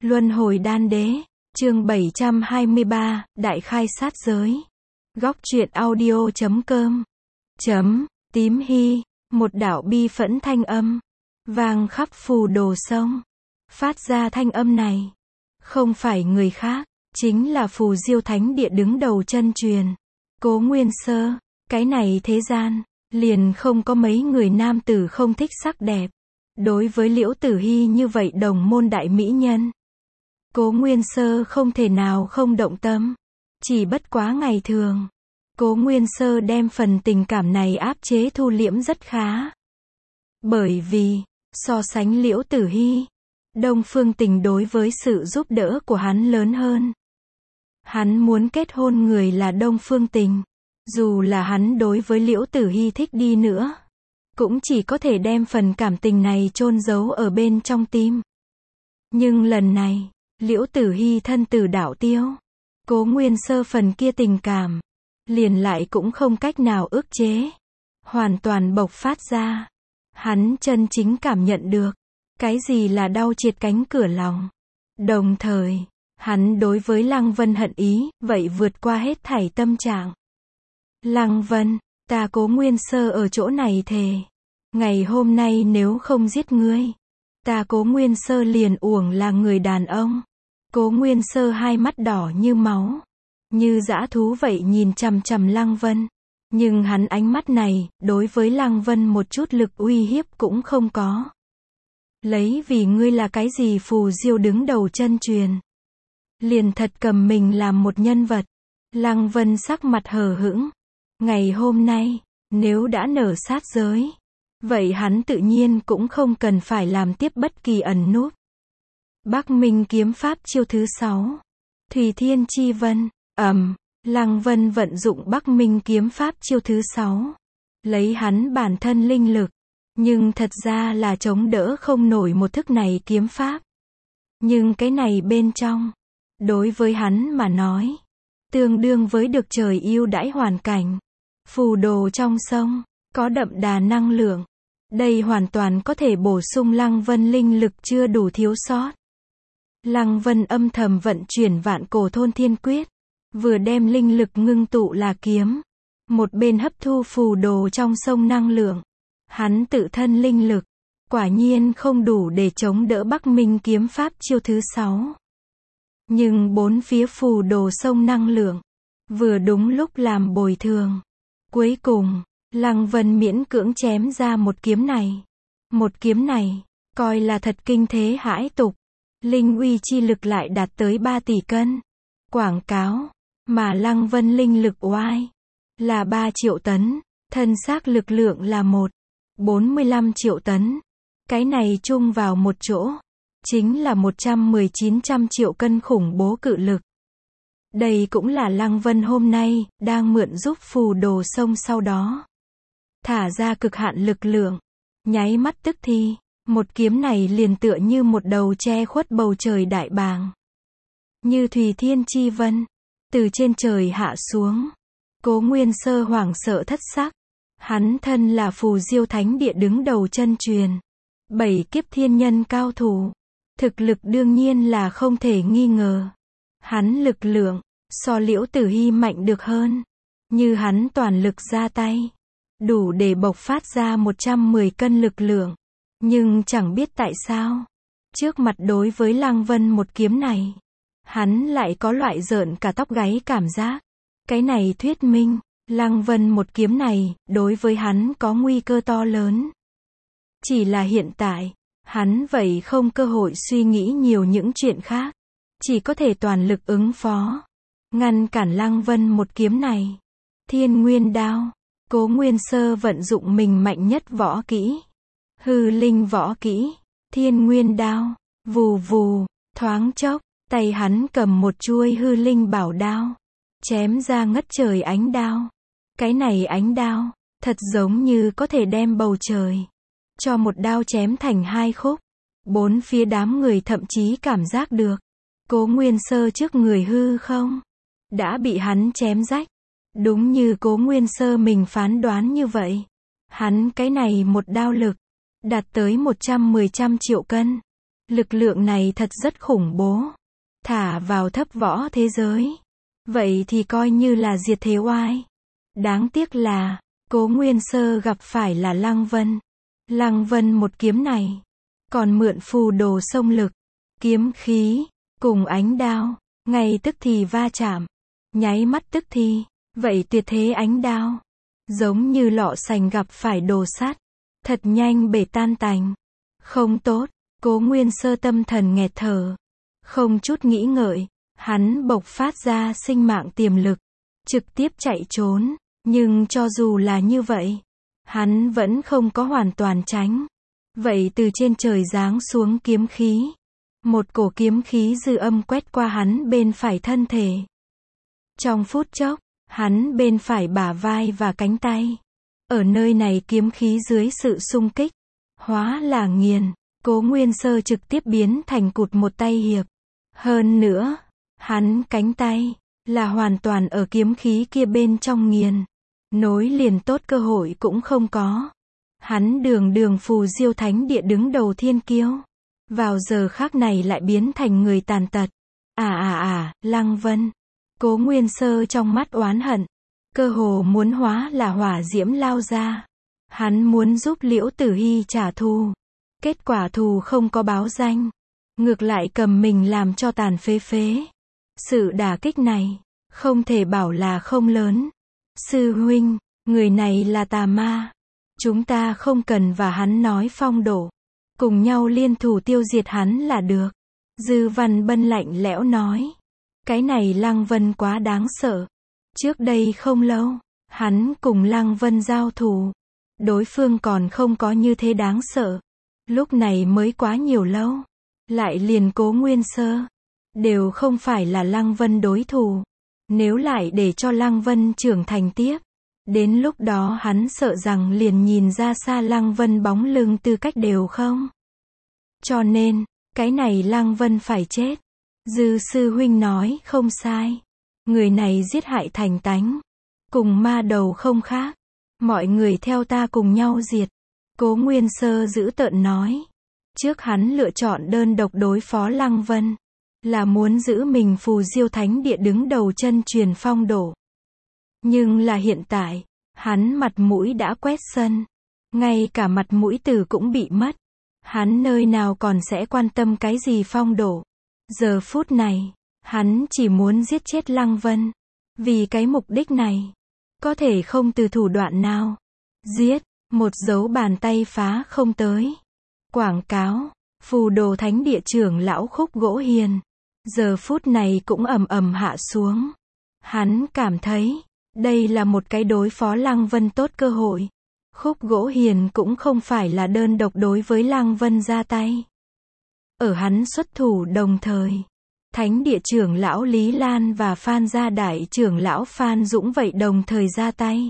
Luân hồi đan đế, chương 723, Đại khai sát giới. Góc truyện audio.com. Tím hy, một đạo bi phẫn thanh âm, vang khắp phù đồ sông. Phát ra thanh âm này, không phải người khác, chính là Phù Diêu Thánh Địa đứng đầu chân truyền. Cố Nguyên Sơ, cái này thế gian, liền không có mấy người nam tử không thích sắc đẹp. Đối với Liễu Tử Hy như vậy đồng môn đại mỹ nhân, Cố Nguyên Sơ không thể nào không động tâm. Chỉ bất quá ngày thường, Cố Nguyên Sơ đem phần tình cảm này áp chế thu liễm rất khá. Bởi vì, so sánh Liễu Tử Hy, Đông Phương Tình đối với sự giúp đỡ của hắn lớn hơn. Hắn muốn kết hôn người là Đông Phương Tình. Dù là hắn đối với Liễu Tử Hy thích đi nữa, cũng chỉ có thể đem phần cảm tình này chôn giấu ở bên trong tim. Nhưng lần này, Liễu Tử Hy thân tử đạo tiêu, Cố Nguyên Sơ phần kia tình cảm, liền lại cũng không cách nào ức chế, hoàn toàn bộc phát ra. Hắn chân chính cảm nhận được, cái gì là đau triệt cánh cửa lòng. Đồng thời, hắn đối với Lăng Vân hận ý, vậy vượt qua hết thảy tâm trạng. Lăng Vân, ta Cố Nguyên Sơ ở chỗ này thề, ngày hôm nay nếu không giết ngươi, ta Cố Nguyên Sơ liền uổng là người đàn ông. Cố Nguyên Sơ hai mắt đỏ như máu, như dã thú vậy nhìn chằm chằm Lăng Vân. Nhưng hắn ánh mắt này, đối với Lăng Vân một chút lực uy hiếp cũng không có. Lấy vì ngươi là cái gì Phù Diêu đứng đầu chân truyền, liền thật cầm mình làm một nhân vật. Lăng Vân sắc mặt hờ hững. Ngày hôm nay, nếu đã nở sát giới, vậy hắn tự nhiên cũng không cần phải làm tiếp bất kỳ ẩn núp. Bắc Minh kiếm pháp chiêu thứ 6. Thủy Thiên Chi Vân. Lăng Vân vận dụng Bắc Minh kiếm pháp chiêu thứ 6. Lấy hắn bản thân linh lực, nhưng thật ra là chống đỡ không nổi một thức này kiếm pháp. Nhưng cái này bên trong, đối với hắn mà nói, tương đương với được trời ưu đãi hoàn cảnh. Phù đồ trong sông, có đậm đà năng lượng. Đây hoàn toàn có thể bổ sung Lăng Vân linh lực chưa đủ thiếu sót. Lăng Vân âm thầm vận chuyển Vạn Cổ Thôn Thiên Quyết, vừa đem linh lực ngưng tụ là kiếm, một bên hấp thu phù đồ trong sông năng lượng. Hắn tự thân linh lực, quả nhiên không đủ để chống đỡ Bắc Minh kiếm pháp chiêu thứ 6. Nhưng bốn phía phù đồ sông năng lượng, vừa đúng lúc làm bồi thường. Cuối cùng, Lăng Vân miễn cưỡng chém ra một kiếm này. Một kiếm này, coi là thật kinh thế hãi tục. Linh uy chi lực lại đạt tới 3 tỷ cân. Quảng cáo, mà Lăng Vân linh lực oai, là 3 triệu tấn. Thân xác lực lượng là 45 triệu tấn. Cái này chung vào một chỗ, chính là 119 triệu cân khủng bố cự lực. Đây cũng là Lăng Vân hôm nay, đang mượn giúp phù đồ sông sau đó. Thả ra cực hạn lực lượng. Nháy mắt tức thì, một kiếm này liền tựa như một đầu che khuất bầu trời đại bàng. Như Thủy Thiên Chi Vân, từ trên trời hạ xuống. Cố Nguyên Sơ hoảng sợ thất sắc. Hắn thân là Phù Diêu Thánh Địa đứng đầu chân truyền, 7 kiếp thiên nhân cao thủ. Thực lực đương nhiên là không thể nghi ngờ. Hắn lực lượng, so Liễu Tử Hy mạnh được hơn. Như hắn toàn lực ra tay, đủ để bộc phát ra 110 cân lực lượng. Nhưng chẳng biết tại sao, trước mặt đối với Lăng Vân một kiếm này, hắn lại có loại rợn cả tóc gáy cảm giác. Cái này thuyết minh, Lăng Vân một kiếm này, đối với hắn có nguy cơ to lớn. Chỉ là hiện tại, hắn vậy không cơ hội suy nghĩ nhiều những chuyện khác. Chỉ có thể toàn lực ứng phó, ngăn cản Lăng Vân một kiếm này. Thiên Nguyên Đao. Cố Nguyên Sơ vận dụng mình mạnh nhất võ kỹ, hư linh võ kỹ, Thiên Nguyên Đao. Vù vù, thoáng chốc, tay hắn cầm một chuôi hư linh bảo đao, chém ra ngất trời ánh đao. Cái này ánh đao, thật giống như có thể đem bầu trời cho một đao chém thành 2 khúc. Bốn phía đám người thậm chí cảm giác được, Cố Nguyên Sơ trước người hư không đã bị hắn chém rách. Đúng như Cố Nguyên Sơ mình phán đoán như vậy. Hắn cái này một đao lực, đạt tới 110 triệu cân. Lực lượng này thật rất khủng bố. Thả vào thấp võ thế giới. Vậy thì coi như là diệt thế oai. Đáng tiếc là, Cố Nguyên Sơ gặp phải là Lăng Vân. Lăng Vân một kiếm này, còn mượn phù đồ sông lực, kiếm khí, cùng ánh đao, ngay tức thì va chạm. Nháy mắt tức thì, vậy tuyệt thế ánh đao. Giống như lọ sành gặp phải đồ sắt. Thật nhanh bể tan tành. Không tốt, Cố Nguyên Sơ tâm thần nghẹt thở. Không chút nghĩ ngợi, hắn bộc phát ra sinh mạng tiềm lực. Trực tiếp chạy trốn. Nhưng cho dù là như vậy, hắn vẫn không có hoàn toàn tránh. Vậy từ trên trời giáng xuống kiếm khí. Một cổ kiếm khí dư âm quét qua hắn bên phải thân thể. Trong phút chốc, hắn bên phải bả vai và cánh tay. Ở nơi này kiếm khí dưới sự xung kích, hóa là nghiền. Cố Nguyên Sơ trực tiếp biến thành cụt một tay hiệp. Hơn nữa, hắn cánh tay, là hoàn toàn ở kiếm khí kia bên trong nghiền. Nối liền tốt cơ hội cũng không có. Hắn đường phù diêu thánh địa đứng đầu thiên kiêu. Vào giờ khắc này lại biến thành người tàn tật. Lăng Vân. Cố Nguyên Sơ trong mắt oán hận. Cơ hồ muốn hóa là hỏa diễm lao ra. Hắn muốn giúp Liễu Tử Hy trả thù. Kết quả thù không có báo danh. Ngược lại cầm mình làm cho tàn phế. Sự đả kích này, không thể bảo là không lớn. Sư huynh, người này là tà ma. Chúng ta không cần và hắn nói phong độ. Cùng nhau liên thủ tiêu diệt hắn là được. Dư Văn Bân lạnh lẽo nói. Cái này Lăng Vân quá đáng sợ. Trước đây không lâu, hắn cùng Lăng Vân giao thủ. Đối phương còn không có như thế đáng sợ. Lúc này mới quá nhiều lâu. Lại liền Cố Nguyên Sơ. Đều không phải là Lăng Vân đối thủ. Nếu lại để cho Lăng Vân trưởng thành tiếp. Đến lúc đó hắn sợ rằng liền nhìn ra xa Lăng Vân bóng lưng tư cách đều không. Cho nên, cái này Lăng Vân phải chết. Dư sư huynh nói không sai. Người này giết hại thành tánh. Cùng ma đầu không khác. Mọi người theo ta cùng nhau diệt. Cố Nguyên Sơ giữ tợn nói. Trước hắn lựa chọn đơn độc đối phó Lăng Vân. Là muốn giữ mình phù diêu thánh địa đứng đầu chân truyền phong độ. Nhưng là hiện tại, hắn mặt mũi đã quét sân. Ngay cả mặt mũi tử cũng bị mất. Hắn nơi nào còn sẽ quan tâm cái gì phong độ. Giờ phút này, hắn chỉ muốn giết chết Lăng Vân. Vì cái mục đích này, có thể không từ thủ đoạn nào. Giết, một dấu bàn tay phá không tới. Quảng cáo, phù đồ thánh địa trưởng lão Khúc Gỗ Hiền. Giờ phút này cũng ầm ầm hạ xuống. Hắn cảm thấy, đây là một cái đối phó Lăng Vân tốt cơ hội. Khúc Gỗ Hiền cũng không phải là đơn độc đối với Lăng Vân ra tay. Ở hắn xuất thủ đồng thời, thánh địa trưởng lão Lý Lan và Phan gia đại trưởng lão Phan Dũng vậy đồng thời ra tay.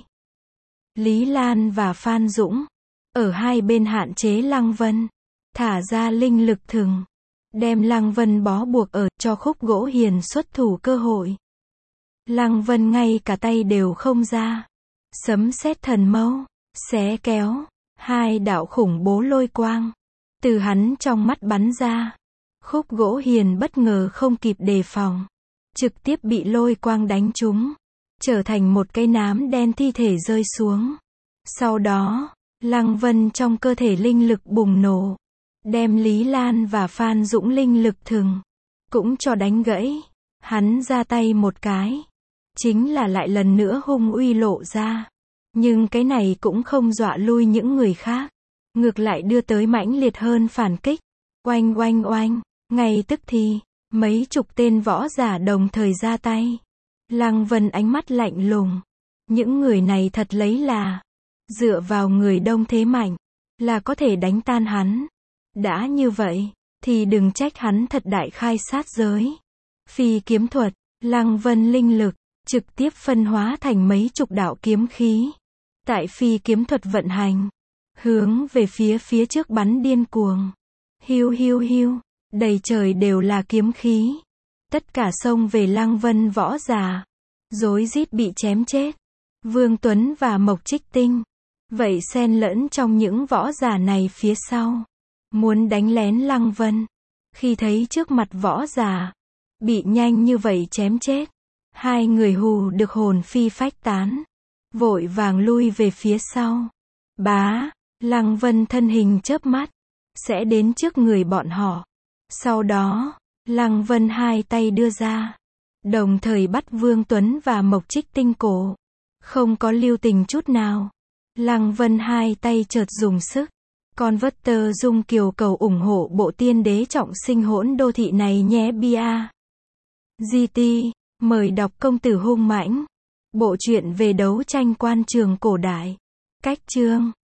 Lý Lan và Phan Dũng, ở hai bên hạn chế Lăng Vân, thả ra linh lực thừng. Đem Lăng Vân bó buộc ở, cho Khúc Gỗ Hiền xuất thủ cơ hội. Lăng Vân ngay cả tay đều không ra. Sấm sét thần mâu, xé kéo, hai đạo khủng bố lôi quang. Từ hắn trong mắt bắn ra. Khúc Gỗ Hiền bất ngờ không kịp đề phòng. Trực tiếp bị lôi quang đánh trúng. Trở thành một cái nám đen thi thể rơi xuống. Sau đó, Lăng Vân trong cơ thể linh lực bùng nổ. Đem Lý Lan và Phan Dũng linh lực thừng. Cũng cho đánh gãy. Hắn ra tay một cái. Chính là lại lần nữa hung uy lộ ra. Nhưng cái này cũng không dọa lui những người khác. Ngược lại đưa tới mãnh liệt hơn phản kích. Oanh oanh oanh. Ngay tức thì, mấy chục tên võ giả đồng thời ra tay. Lăng Vân ánh mắt lạnh lùng. Những người này thật lấy là. Dựa vào người đông thế mạnh. Là có thể đánh tan hắn. Đã như vậy, thì đừng trách hắn thật đại khai sát giới. Phi kiếm thuật, Lăng Vân linh lực, trực tiếp phân hóa thành mấy chục đạo kiếm khí. Tại phi kiếm thuật vận hành, hướng về phía trước bắn điên cuồng. Hiu hiu hiu, đầy trời đều là kiếm khí. Tất cả xông về Lăng Vân võ giả. Rối rít bị chém chết. Vương Tuấn và Mộc Trích Tinh. Vậy xen lẫn trong những võ giả này phía sau. Muốn đánh lén Lăng Vân. Khi thấy trước mặt võ giả, bị nhanh như vậy chém chết, hai người hù được hồn phi phách tán, vội vàng lui về phía sau. Bá, Lăng Vân thân hình chớp mắt, sẽ đến trước người bọn họ. Sau đó, Lăng Vân hai tay đưa ra, đồng thời bắt Vương Tuấn và Mộc Trích Tinh cổ. Không có lưu tình chút nào. Lăng Vân hai tay chợt dùng sức. Converter Dung Kiều cầu ủng hộ bộ tiên đế trọng sinh hỗn đô thị này nhé bia. GT, mời đọc Công tử hung mãnh. Bộ truyện về đấu tranh quan trường cổ đại. Cách chương